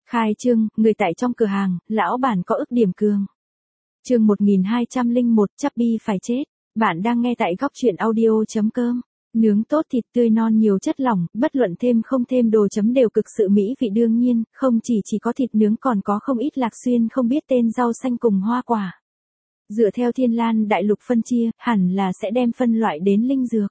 Khai trương, người tại trong cửa hàng, lão bản có ức điểm cường. Chương 1201, Chubby phải chết. Bạn đang nghe tại góc truyện audio.com. Nướng tốt thịt tươi non nhiều chất lỏng, bất luận thêm không thêm đồ chấm đều cực sự mỹ vị đương nhiên, không chỉ có thịt nướng còn có không ít Lạc Xuyên không biết tên rau xanh cùng hoa quả. Dựa theo Thiên Lan đại lục phân chia, hẳn là sẽ đem phân loại đến linh dược.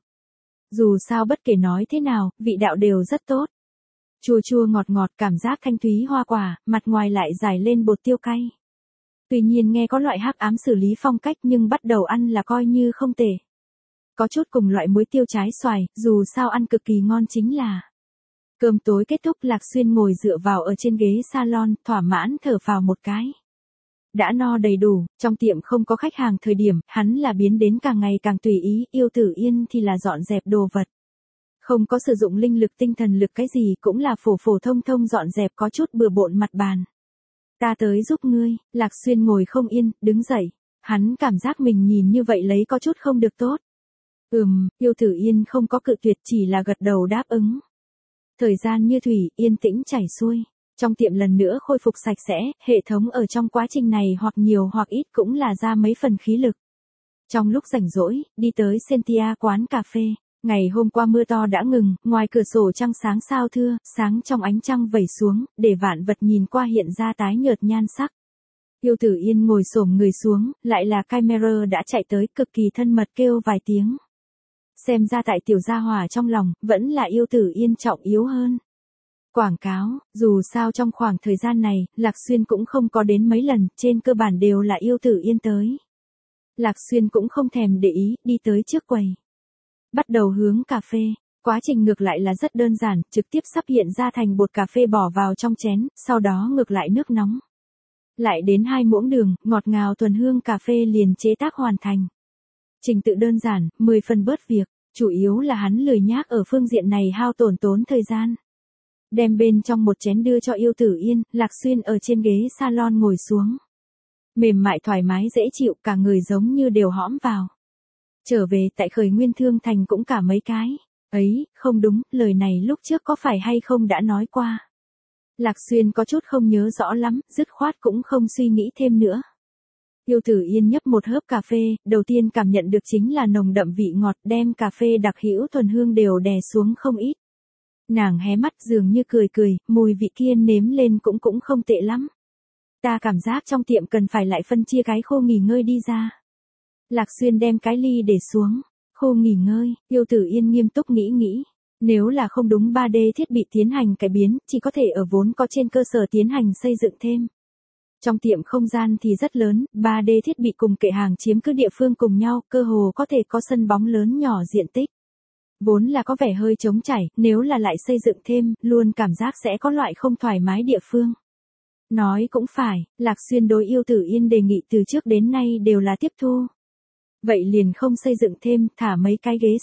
Dù sao bất kể nói thế nào, vị đạo đều rất tốt. Chua chua ngọt ngọt, cảm giác thanh thúy hoa quả, mặt ngoài lại dài lên bột tiêu cay. Tuy nhiên nghe có loại hắc ám xử lý phong cách nhưng bắt đầu ăn là coi như không tệ. Có chút cùng loại muối tiêu trái xoài, dù sao ăn cực kỳ ngon chính là. Cơm tối kết thúc, Lạc Xuyên ngồi dựa vào ở trên ghế salon, thỏa mãn thở phào một cái. Đã no đầy đủ, trong tiệm không có khách hàng thời điểm, hắn là biến đến càng ngày càng tùy ý, Yêu Tử Yên thì là dọn dẹp đồ vật. Không có sử dụng linh lực tinh thần lực cái gì cũng là phổ phổ thông thông dọn dẹp có chút bừa bộn mặt bàn. Ta tới giúp ngươi, Lạc Xuyên ngồi không yên, đứng dậy. Hắn cảm giác mình nhìn như vậy lấy có chút không được tốt. Yêu Tử Yên không có cự tuyệt chỉ là gật đầu đáp ứng. Thời gian như thủy, yên tĩnh chảy xuôi. Trong tiệm lần nữa khôi phục sạch sẽ, hệ thống ở trong quá trình này hoặc nhiều hoặc ít cũng là ra mấy phần khí lực. Trong lúc rảnh rỗi, đi tới Sentia quán cà phê. Ngày hôm qua mưa to đã ngừng, ngoài cửa sổ trăng sáng sao thưa, sáng trong ánh trăng vẩy xuống, để vạn vật nhìn qua hiện ra tái nhợt nhan sắc. Yêu Tử Yên ngồi xổm người xuống, lại là Chimera đã chạy tới cực kỳ thân mật kêu vài tiếng. Xem ra tại tiểu gia hỏa trong lòng, vẫn là Yêu Tử Yên trọng yếu hơn. Quảng cáo, dù sao trong khoảng thời gian này, Lạc Xuyên cũng không có đến mấy lần, trên cơ bản đều là Yêu Tử Yên tới. Lạc Xuyên cũng không thèm để ý, đi tới trước quầy. Bắt đầu hướng cà phê, quá trình ngược lại là rất đơn giản, trực tiếp sắp hiện ra thành bột cà phê bỏ vào trong chén, sau đó ngược lại nước nóng. Lại đến 2 muỗng đường, ngọt ngào thuần hương cà phê liền chế tác hoàn thành. Trình tự đơn giản, 10 phần bớt việc, chủ yếu là hắn lười nhác ở phương diện này hao tốn thời gian. Đem bên trong một chén đưa cho Yêu Tử Yên, Lạc Xuyên ở trên ghế salon ngồi xuống. Mềm mại thoải mái dễ chịu, cả người giống như đều hõm vào. Trở về tại Khởi Nguyên Thương Thành cũng cả mấy cái. Ấy, không đúng, lời này lúc trước có phải hay không đã nói qua. Lạc Xuyên có chút không nhớ rõ lắm, dứt khoát cũng không suy nghĩ thêm nữa. Yêu Tử Yên nhấp một hớp cà phê, đầu tiên cảm nhận được chính là nồng đậm vị ngọt, đem cà phê đặc hữu thuần hương đều đè xuống không ít. Nàng hé mắt dường như cười, mùi vị kia nếm lên cũng không tệ lắm. Ta cảm giác trong tiệm cần phải lại phân chia cái khô nghỉ ngơi đi ra. Lạc Xuyên đem cái ly để xuống. Khô nghỉ ngơi, Yêu Tử Yên nghiêm túc nghĩ. Nếu là không đúng 3D thiết bị tiến hành cải biến, chỉ có thể ở vốn có trên cơ sở tiến hành xây dựng thêm. Trong tiệm không gian thì rất lớn, 3D thiết bị cùng kệ hàng chiếm cứ địa phương cùng nhau, cơ hồ có thể có sân bóng lớn nhỏ diện tích. Vốn là có vẻ hơi trống trải, nếu là lại xây dựng thêm, luôn cảm giác sẽ có loại không thoải mái địa phương. Nói cũng phải, Lạc Xuyên đối Yêu Tử Yên đề nghị từ trước đến nay đều là tiếp thu. Vậy liền không xây dựng thêm, thả mấy cái ghế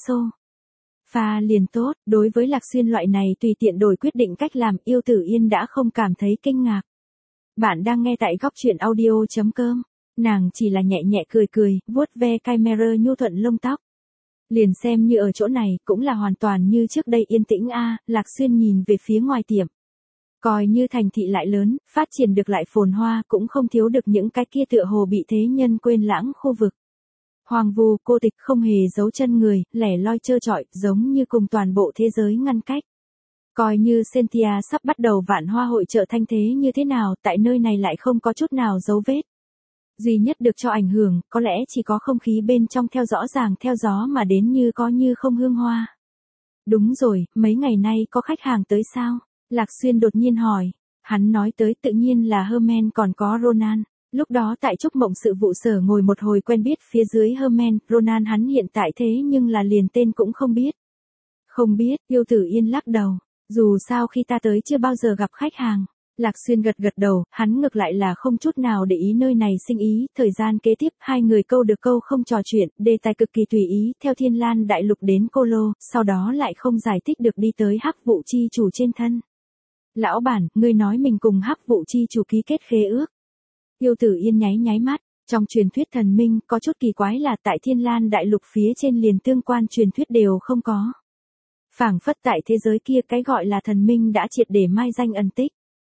sofa liền tốt, đối với Lạc Xuyên loại này tùy tiện đổi quyết định cách làm, Yêu Tử Yên đã không cảm thấy kinh ngạc. Bạn đang nghe tại góc truyện audio.com, nàng chỉ là nhẹ nhẹ cười, vuốt ve Chimera nhu thuận lông tóc. Liền xem như ở chỗ này, cũng là hoàn toàn như trước đây yên tĩnh Lạc Xuyên nhìn về phía ngoài tiệm. Coi như thành thị lại lớn, phát triển được lại phồn hoa, cũng không thiếu được những cái kia tựa hồ bị thế nhân quên lãng khu vực. Hoang vu, cô tịch, không hề giấu chân người, lẻ loi trơ trọi, giống như cùng toàn bộ thế giới ngăn cách. Coi như Sentia sắp bắt đầu vạn hoa hội chợ thanh thế như thế nào, tại nơi này lại không có chút nào dấu vết. Duy nhất được cho ảnh hưởng, có lẽ chỉ có không khí bên trong theo rõ ràng theo gió mà đến như có như không hương hoa. Đúng rồi, mấy ngày nay có khách hàng tới sao? Lạc Xuyên đột nhiên hỏi. Hắn nói tới tự nhiên là Herman còn có Ronan. Lúc đó tại Trúc Mộng sự vụ sở ngồi một hồi quen biết phía dưới Herman, Ronan hắn hiện tại thế nhưng là liền tên cũng không biết. Không biết, Yêu Tử Yên lắc đầu. Dù sao khi ta tới chưa bao giờ gặp khách hàng. Lạc Xuyên gật đầu, hắn ngược lại là không chút nào để ý nơi này sinh ý, thời gian kế tiếp hai người câu được câu không trò chuyện, đề tài cực kỳ tùy ý, theo Thiên Lan đại lục đến Cô Lô, sau đó lại không giải thích được đi tới Hắc Vụ chi chủ trên thân. Lão bản, ngươi nói mình cùng Hắc Vụ chi chủ ký kết khế ước. Yêu Tử Yên nháy mắt, trong truyền thuyết thần minh, có chút kỳ quái là tại Thiên Lan đại lục phía trên liền tương quan truyền thuyết đều không có. Phảng phất tại thế giới kia cái gọi là thần minh đã triệt để mai danh ẩn tích.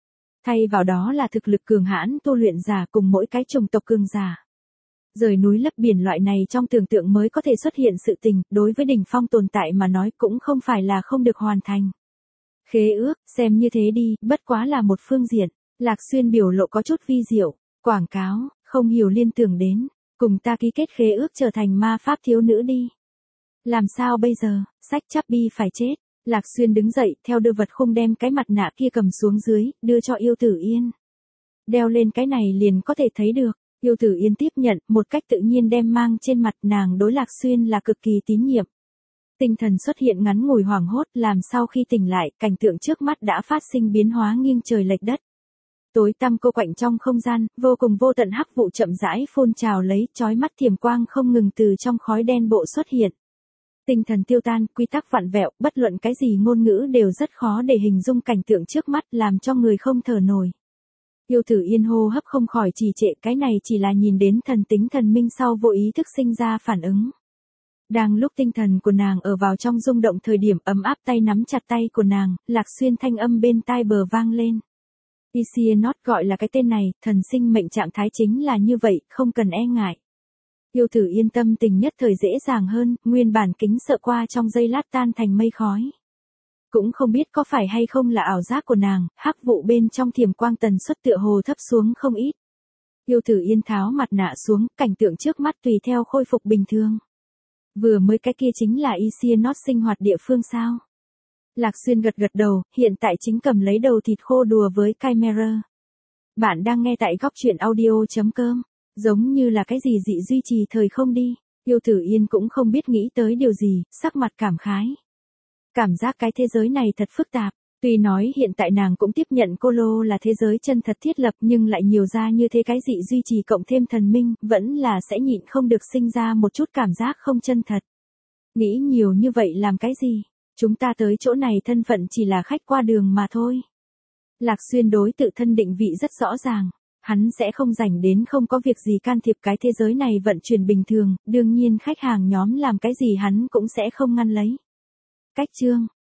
Thay vào đó là thực lực cường hãn tu luyện giả cùng mỗi cái chủng tộc cường giả. Rời núi lấp biển loại này trong tưởng tượng mới có thể xuất hiện sự tình, đối với đỉnh phong tồn tại mà nói cũng không phải là không được hoàn thành. Khế ước, xem như thế đi, bất quá là một phương diện. Lạc Xuyên biểu lộ có chút vi diệu, quảng cáo, không hiểu liên tưởng đến, cùng ta ký kết khế ước trở thành ma pháp thiếu nữ đi. Làm sao bây giờ, sách Chubby phải chết. Lạc Xuyên đứng dậy, theo đưa vật khung đem cái mặt nạ kia cầm xuống dưới, đưa cho Yêu Tử Yên. Đeo lên cái này liền có thể thấy được. Yêu Tử Yên tiếp nhận, một cách tự nhiên đem mang trên mặt, nàng đối Lạc Xuyên là cực kỳ tín nhiệm. Tinh thần xuất hiện ngắn ngủi hoảng hốt, làm sau khi tỉnh lại, cảnh tượng trước mắt đã phát sinh biến hóa nghiêng trời lệch đất. Tối tăm cô quạnh trong không gian, vô cùng vô tận hắc vụ chậm rãi phun trào lấy, chói mắt thiểm quang không ngừng từ trong khói đen bộ xuất hiện. Tinh thần tiêu tan, quy tắc vặn vẹo, bất luận cái gì ngôn ngữ đều rất khó để hình dung cảnh tượng trước mắt, làm cho người không thở nổi. Yêu Tử Yên hô hấp không khỏi trì trệ, cái này chỉ là nhìn đến thần tính thần minh sau vô ý thức sinh ra phản ứng. Đang lúc tinh thần của nàng ở vào trong rung động thời điểm, ấm áp tay nắm chặt tay của nàng, Lạc Xuyên thanh âm bên tai bờ vang lên. Isienot gọi là cái tên này, thần sinh mệnh trạng thái chính là như vậy, không cần e ngại. Yêu Tử Yên tâm tình nhất thời dễ dàng hơn, nguyên bản kính sợ qua trong giây lát tan thành mây khói. Cũng không biết có phải hay không là ảo giác của nàng, hắc vụ bên trong thiểm quang tần suất tựa hồ thấp xuống không ít. Yêu Tử Yên tháo mặt nạ xuống, cảnh tượng trước mắt tùy theo khôi phục bình thường. Vừa mới cái kia chính là Isienot sinh hoạt địa phương sao? Lạc Xuyên gật gật đầu, hiện tại chính cầm lấy đầu thịt khô đùa với Chimera. Bạn đang nghe tại góc truyện audio.com. Giống như là cái gì dị duy trì thời không đi. Yêu Tử Yên cũng không biết nghĩ tới điều gì, sắc mặt cảm khái. Cảm giác cái thế giới này thật phức tạp. Tuy nói hiện tại nàng cũng tiếp nhận Cô Lô là thế giới chân thật thiết lập nhưng lại nhiều ra như thế cái dị duy trì cộng thêm thần minh, vẫn là sẽ nhịn không được sinh ra một chút cảm giác không chân thật. Nghĩ nhiều như vậy làm cái gì? Chúng ta tới chỗ này thân phận chỉ là khách qua đường mà thôi. Lạc Xuyên đối tự thân định vị rất rõ ràng. Hắn sẽ không rảnh đến không có việc gì can thiệp cái thế giới này vận chuyển bình thường, đương nhiên khách hàng nhóm làm cái gì hắn cũng sẽ không ngăn lấy. Cách chương